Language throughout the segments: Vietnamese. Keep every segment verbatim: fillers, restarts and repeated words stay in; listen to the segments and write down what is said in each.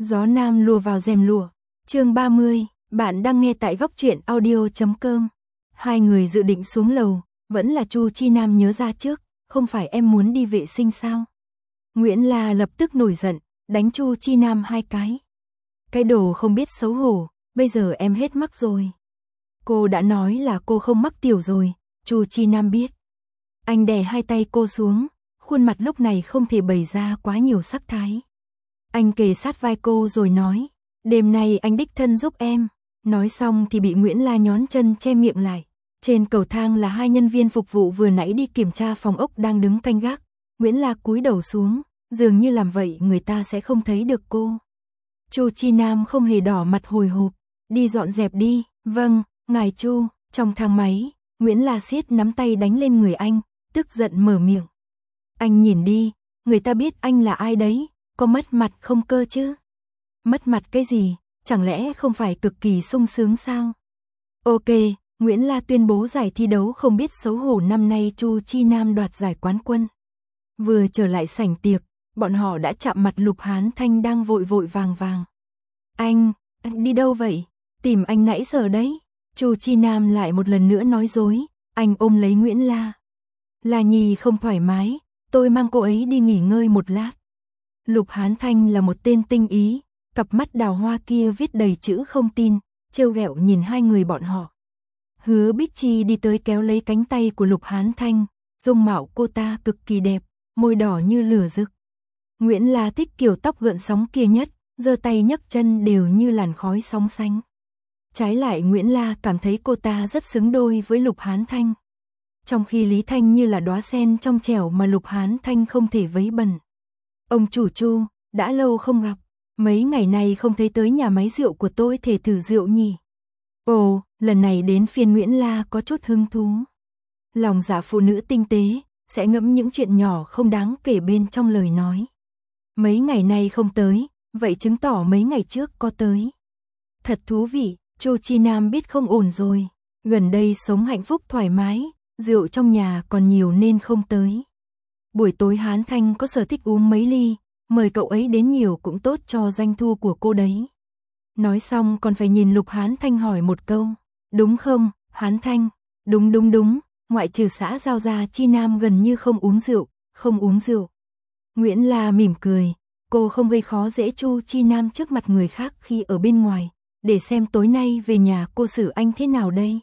Gió nam lùa vào rèm lụa. Chương ba mươi, bạn đang nghe tại góc truyện audio chấm com. Hai người dự định xuống lầu, vẫn là Chu Chi Nam nhớ ra trước, không phải em muốn đi vệ sinh sao? Nguyễn La lập tức nổi giận, đánh Chu Chi Nam hai cái. Cái đồ không biết xấu hổ, bây giờ em hết mắc rồi. Cô đã nói là cô không mắc tiểu rồi, Chu Chi Nam biết. Anh đè hai tay cô xuống, khuôn mặt lúc này không thể bày ra quá nhiều sắc thái. Anh kề sát vai cô rồi nói, đêm nay anh đích thân giúp em. Nói xong thì bị Nguyễn La nhón chân che miệng lại. Trên cầu thang là hai nhân viên phục vụ vừa nãy đi kiểm tra phòng ốc đang đứng canh gác. Nguyễn La cúi đầu xuống, dường như làm vậy người ta sẽ không thấy được cô. Chu Chi Nam không hề đỏ mặt hồi hộp, đi dọn dẹp đi. Vâng, ngài Chu. Trong thang máy, Nguyễn La siết nắm tay đánh lên người anh, tức giận mở miệng. Anh nhìn đi, người ta biết anh là ai đấy, có mất mặt không cơ chứ? Mất mặt cái gì, chẳng lẽ không phải cực kỳ sung sướng sao? Ok, Nguyễn La tuyên bố giải thi đấu không biết xấu hổ năm nay Chu Chi Nam đoạt giải quán quân. Vừa trở lại sảnh tiệc, bọn họ đã chạm mặt Lục Hán Thanh đang vội vội vàng vàng. Anh, anh đi đâu vậy? Tìm anh nãy giờ đấy. Chu Chi Nam lại một lần nữa nói dối, anh ôm lấy Nguyễn La. La Nhi không thoải mái, tôi mang cô ấy đi nghỉ ngơi một lát. Lục Hán Thanh là một tên tinh ý, cặp mắt đào hoa kia viết đầy chữ không tin, trêu ghẹo nhìn hai người bọn họ. Hứa Bích Chi đi tới kéo lấy cánh tay của Lục Hán Thanh, dung mạo cô ta cực kỳ đẹp, môi đỏ như lửa rực. Nguyễn La thích kiểu tóc gợn sóng kia nhất, giơ tay nhấc chân đều như làn khói sóng sánh. Trái lại Nguyễn La cảm thấy cô ta rất xứng đôi với Lục Hán Thanh. Trong khi Lý Thanh như là đóa sen trong chẻo mà Lục Hán Thanh không thể vấy bẩn. Ông chủ Chu, đã lâu không gặp, mấy ngày nay không thấy tới nhà máy rượu của tôi thể thử rượu nhỉ? Ồ, lần này đến phiên Nguyễn La có chút hứng thú. Lòng dạ phụ nữ tinh tế, sẽ ngẫm những chuyện nhỏ không đáng kể bên trong lời nói. Mấy ngày nay không tới, vậy chứng tỏ mấy ngày trước có tới. Thật thú vị, Chu Chi Nam biết không ổn rồi, gần đây sống hạnh phúc thoải mái, rượu trong nhà còn nhiều nên không tới. Buổi tối Hán Thanh có sở thích uống mấy ly, mời cậu ấy đến nhiều cũng tốt cho doanh thu của cô đấy. Nói xong còn phải nhìn Lục Hán Thanh hỏi một câu, đúng không, Hán Thanh? Đúng đúng đúng, ngoại trừ xã Giao ra Chi Nam gần như không uống rượu, không uống rượu. Nguyễn La mỉm cười, cô không gây khó dễ Chu Chi Nam trước mặt người khác khi ở bên ngoài, để xem tối nay về nhà cô xử anh thế nào đây.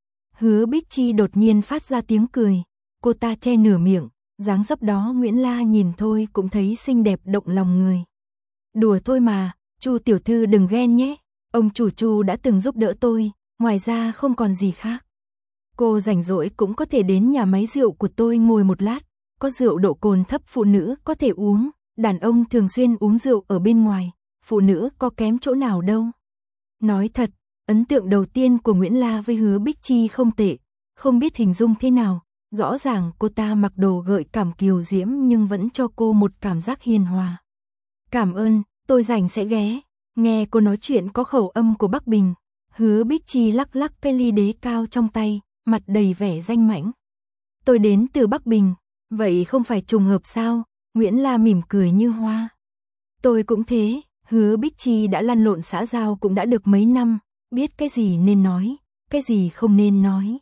Hứa Bích Chi đột nhiên phát ra tiếng cười, cô ta che nửa miệng, dáng dấp đó Nguyễn La nhìn thôi cũng thấy xinh đẹp động lòng người. Đùa thôi mà, Chu tiểu thư đừng ghen nhé, ông chủ Chu đã từng giúp đỡ tôi, ngoài ra không còn gì khác. Cô rảnh rỗi cũng có thể đến nhà máy rượu của tôi ngồi một lát, có rượu độ cồn thấp phụ nữ có thể uống, đàn ông thường xuyên uống rượu ở bên ngoài, phụ nữ có kém chỗ nào đâu. Nói thật, ấn tượng đầu tiên của Nguyễn La với Hứa Bích Chi không tệ, không biết hình dung thế nào, rõ ràng cô ta mặc đồ gợi cảm kiều diễm nhưng vẫn cho cô một cảm giác hiền hòa. Cảm ơn, tôi rảnh sẽ ghé. Nghe cô nói chuyện có khẩu âm của Bắc Bình, Hứa Bích Chi lắc lắc cái ly đế cao trong tay, mặt đầy vẻ danh mãnh. Tôi đến từ Bắc Bình, vậy không phải trùng hợp sao? Nguyễn La mỉm cười như hoa. Tôi cũng thế, Hứa Bích Chi đã lăn lộn xã giao cũng đã được mấy năm, biết cái gì nên nói, cái gì không nên nói.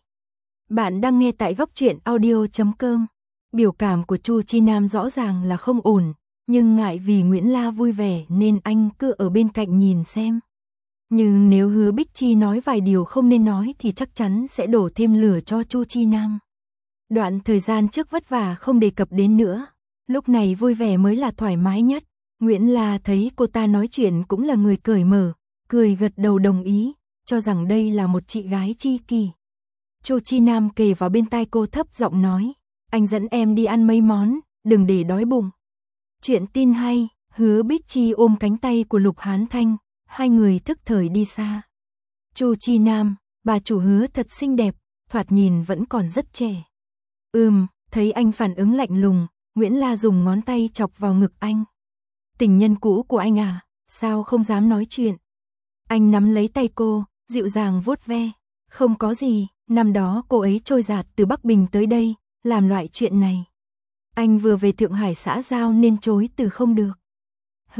Bạn đang nghe tại góc truyện audio chấm com. Biểu cảm của Chu Chi Nam rõ ràng là không ổn, nhưng ngại vì Nguyễn La vui vẻ nên anh cứ ở bên cạnh nhìn xem. Nhưng nếu Hứa Bích Chi nói vài điều không nên nói thì chắc chắn sẽ đổ thêm lửa cho Chu Chi Nam. Đoạn thời gian trước vất vả không đề cập đến nữa, lúc này vui vẻ mới là thoải mái nhất. Nguyễn La thấy cô ta nói chuyện cũng là người cởi mở, cười gật đầu đồng ý, cho rằng đây là một chị gái tri kỷ. Chu Chi Nam kề vào bên tai cô thấp giọng nói, anh dẫn em đi ăn mấy món, đừng để đói bụng. Chuyện tin hay, Hứa Bích Chi ôm cánh tay của Lục Hán Thanh, hai người thức thời đi xa. Chu Chi Nam, bà chủ Hứa thật xinh đẹp, thoạt nhìn vẫn còn rất trẻ. Ừm, thấy anh phản ứng lạnh lùng, Nguyễn La dùng ngón tay chọc vào ngực anh. Tình nhân cũ của anh à, sao không dám nói chuyện? Anh nắm lấy tay cô, dịu dàng vuốt ve. Không có gì, năm đó cô ấy trôi dạt từ Bắc Bình tới đây, làm loại chuyện này. Anh vừa về Thượng Hải xã giao nên chối từ không được. Hừm,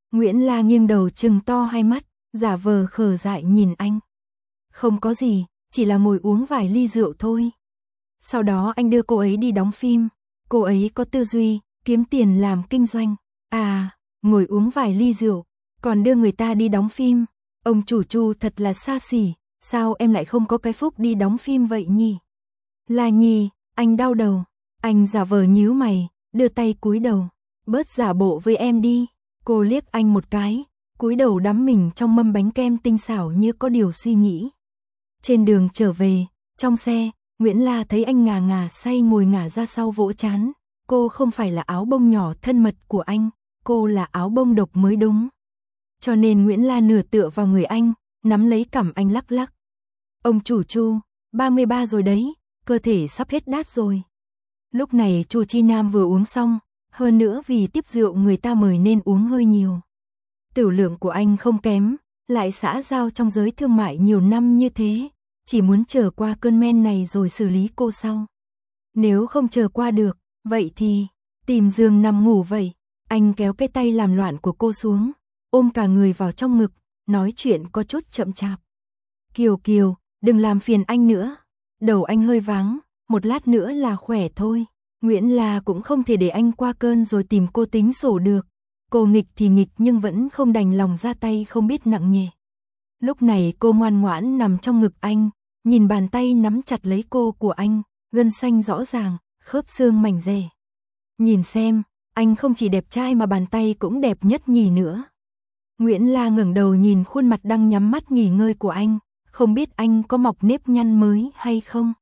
Nguyễn La nghiêng đầu trừng to hai mắt, giả vờ khờ dại nhìn anh. Không có gì, chỉ là ngồi uống vài ly rượu thôi. Sau đó anh đưa cô ấy đi đóng phim, cô ấy có tư duy, kiếm tiền làm kinh doanh. À, ngồi uống vài ly rượu, còn đưa người ta đi đóng phim. Ông chủ Chu thật là xa xỉ, sao em lại không có cái phúc đi đóng phim vậy nhỉ? La Nhi, anh đau đầu, anh giả vờ nhíu mày, đưa tay cúi đầu, bớt giả bộ với em đi. Cô liếc anh một cái, cúi đầu đắm mình trong mâm bánh kem tinh xảo như có điều suy nghĩ. Trên đường trở về, trong xe, Nguyễn La thấy anh ngà ngà say ngồi ngả ra sau vỗ trán. Cô không phải là áo bông nhỏ thân mật của anh, cô là áo bông độc mới đúng. Cho nên Nguyễn La nửa tựa vào người anh, nắm lấy cằm anh lắc lắc. Ông chủ Chu, ba mươi ba rồi đấy, cơ thể sắp hết đát rồi. Lúc này Chu Chi Nam vừa uống xong, hơn nữa vì tiếp rượu người ta mời nên uống hơi nhiều. Tiểu lượng của anh không kém, lại xã giao trong giới thương mại nhiều năm như thế, chỉ muốn chờ qua cơn men này rồi xử lý cô sau. Nếu không chờ qua được, vậy thì tìm giường nằm ngủ vậy. Anh kéo cái tay làm loạn của cô xuống, ôm cả người vào trong ngực, nói chuyện có chút chậm chạp. Kiều Kiều, đừng làm phiền anh nữa. Đầu anh hơi váng, một lát nữa là khỏe thôi. Nguyễn La cũng không thể để anh qua cơn rồi tìm cô tính sổ được. Cô nghịch thì nghịch nhưng vẫn không đành lòng ra tay không biết nặng nhẹ. Lúc này cô ngoan ngoãn nằm trong ngực anh, nhìn bàn tay nắm chặt lấy cô của anh, gân xanh rõ ràng, khớp xương mảnh dẻ. Nhìn xem, anh không chỉ đẹp trai mà bàn tay cũng đẹp nhất nhì nữa. Nguyễn La ngẩng đầu nhìn khuôn mặt đang nhắm mắt nghỉ ngơi của anh, không biết anh có mọc nếp nhăn mới hay không.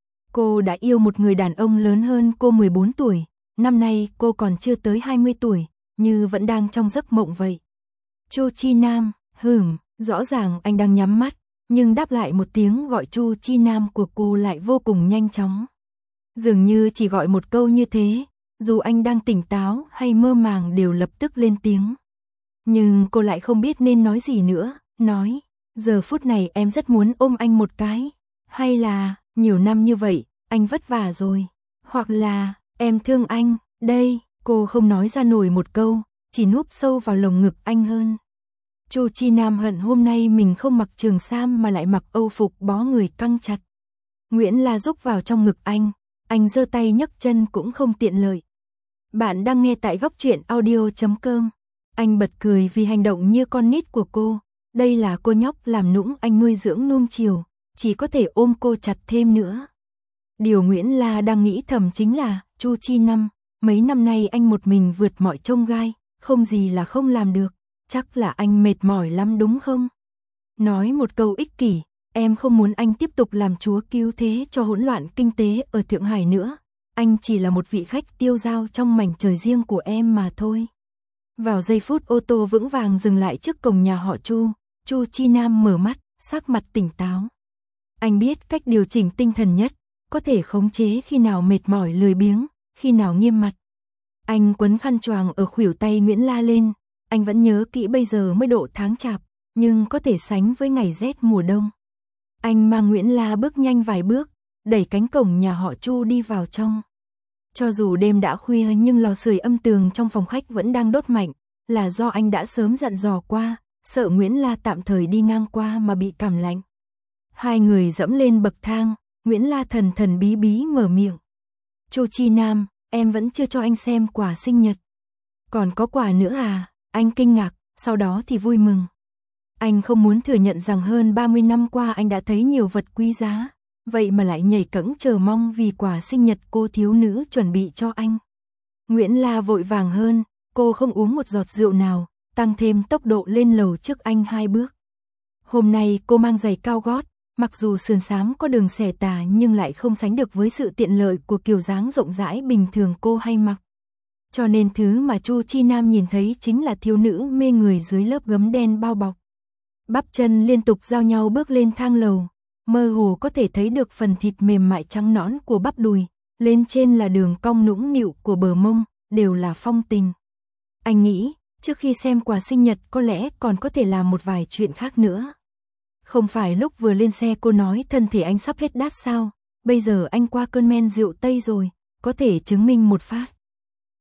Cô đã yêu một người đàn ông lớn hơn cô mười bốn tuổi, năm nay cô còn chưa tới hai mươi tuổi, như vẫn đang trong giấc mộng vậy. Chu Chi Nam, hừm, rõ ràng anh đang nhắm mắt, nhưng đáp lại một tiếng gọi Chu Chi Nam của cô lại vô cùng nhanh chóng. Dường như chỉ gọi một câu như thế, dù anh đang tỉnh táo hay mơ màng đều lập tức lên tiếng. Nhưng cô lại không biết nên nói gì nữa, nói, giờ phút này em rất muốn ôm anh một cái, hay là, nhiều năm như vậy, anh vất vả rồi, hoặc là, em thương anh, đây, cô không nói ra nổi một câu, chỉ núp sâu vào lồng ngực anh hơn. Chu Chi Nam hận hôm nay mình không mặc trường sam mà lại mặc âu phục bó người căng chặt. Nguyễn La rúc vào trong ngực anh, anh giơ tay nhấc chân cũng không tiện lợi. Bạn đang nghe tại góc truyện audio chấm com. Anh bật cười vì hành động như con nít của cô, đây là cô nhóc làm nũng anh nuôi dưỡng nuông chiều, chỉ có thể ôm cô chặt thêm nữa. Điều Nguyễn La đang nghĩ thầm chính là, Chu Chi Nam, mấy năm nay anh một mình vượt mọi chông gai, không gì là không làm được, chắc là anh mệt mỏi lắm đúng không? Nói một câu ích kỷ, em không muốn anh tiếp tục làm chúa cứu thế cho hỗn loạn kinh tế ở Thượng Hải nữa, anh chỉ là một vị khách tiêu dao trong mảnh trời riêng của em mà thôi. Vào giây phút ô tô vững vàng dừng lại trước cổng nhà họ Chu, Chu Chi Nam mở mắt, sắc mặt tỉnh táo. Anh biết cách điều chỉnh tinh thần nhất, có thể khống chế khi nào mệt mỏi lười biếng, khi nào nghiêm mặt. Anh quấn khăn choàng ở khuỷu tay Nguyễn La lên, anh vẫn nhớ kỹ bây giờ mới độ tháng chạp, nhưng có thể sánh với ngày rét mùa đông. Anh mang Nguyễn La bước nhanh vài bước, đẩy cánh cổng nhà họ Chu đi vào trong. Cho dù đêm đã khuya nhưng lò sưởi âm tường trong phòng khách vẫn đang đốt mạnh, là do anh đã sớm dặn dò qua, sợ Nguyễn La tạm thời đi ngang qua mà bị cảm lạnh. Hai người dẫm lên bậc thang, Nguyễn La thần thần bí bí mở miệng. Chu Chi Nam, em vẫn chưa cho anh xem quà sinh nhật. Còn có quà nữa à? Anh kinh ngạc, sau đó thì vui mừng. Anh không muốn thừa nhận rằng hơn ba mươi năm qua anh đã thấy nhiều vật quý giá, vậy mà lại nhảy cẫng chờ mong vì quà sinh nhật cô thiếu nữ chuẩn bị cho anh. Nguyễn La vội vàng hơn, cô không uống một giọt rượu nào, tăng thêm tốc độ lên lầu trước anh hai bước. Hôm nay cô mang giày cao gót, mặc dù sườn xám có đường xẻ tà nhưng lại không sánh được với sự tiện lợi của kiểu dáng rộng rãi bình thường cô hay mặc. Cho nên thứ mà Chu Chi Nam nhìn thấy chính là thiếu nữ mê người dưới lớp gấm đen bao bọc. Bắp chân liên tục giao nhau bước lên thang lầu, mơ hồ có thể thấy được phần thịt mềm mại trắng nõn của bắp đùi, lên trên là đường cong nũng nịu của bờ mông, đều là phong tình. Anh nghĩ, trước khi xem quà sinh nhật có lẽ còn có thể làm một vài chuyện khác nữa. Không phải lúc vừa lên xe cô nói thân thể anh sắp hết đát sao, bây giờ anh qua cơn men rượu Tây rồi, có thể chứng minh một phát.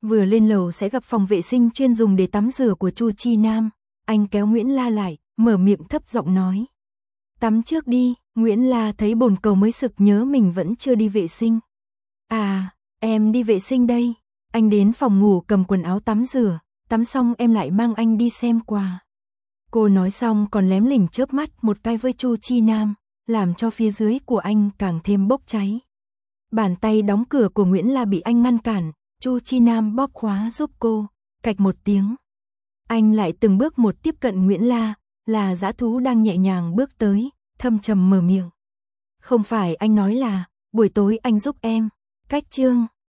Vừa lên lầu sẽ gặp phòng vệ sinh chuyên dùng để tắm rửa của Chu Chi Nam. Anh kéo Nguyễn La lại, mở miệng thấp giọng nói. Tắm trước đi. Nguyễn La thấy bồn cầu mới sực nhớ mình vẫn chưa đi vệ sinh. À, em đi vệ sinh đây. Anh đến phòng ngủ cầm quần áo tắm rửa, tắm xong em lại mang anh đi xem quà. Cô nói xong còn lém lỉnh chớp mắt một cái với Chu Chi Nam, làm cho phía dưới của anh càng thêm bốc cháy. Bàn tay đóng cửa của Nguyễn La bị anh ngăn cản, Chu Chi Nam bóp khóa giúp cô, cạch một tiếng. Anh lại từng bước một tiếp cận Nguyễn La, là dã thú đang nhẹ nhàng bước tới, thâm trầm mở miệng. Không phải anh nói là, buổi tối anh giúp em, cách chương.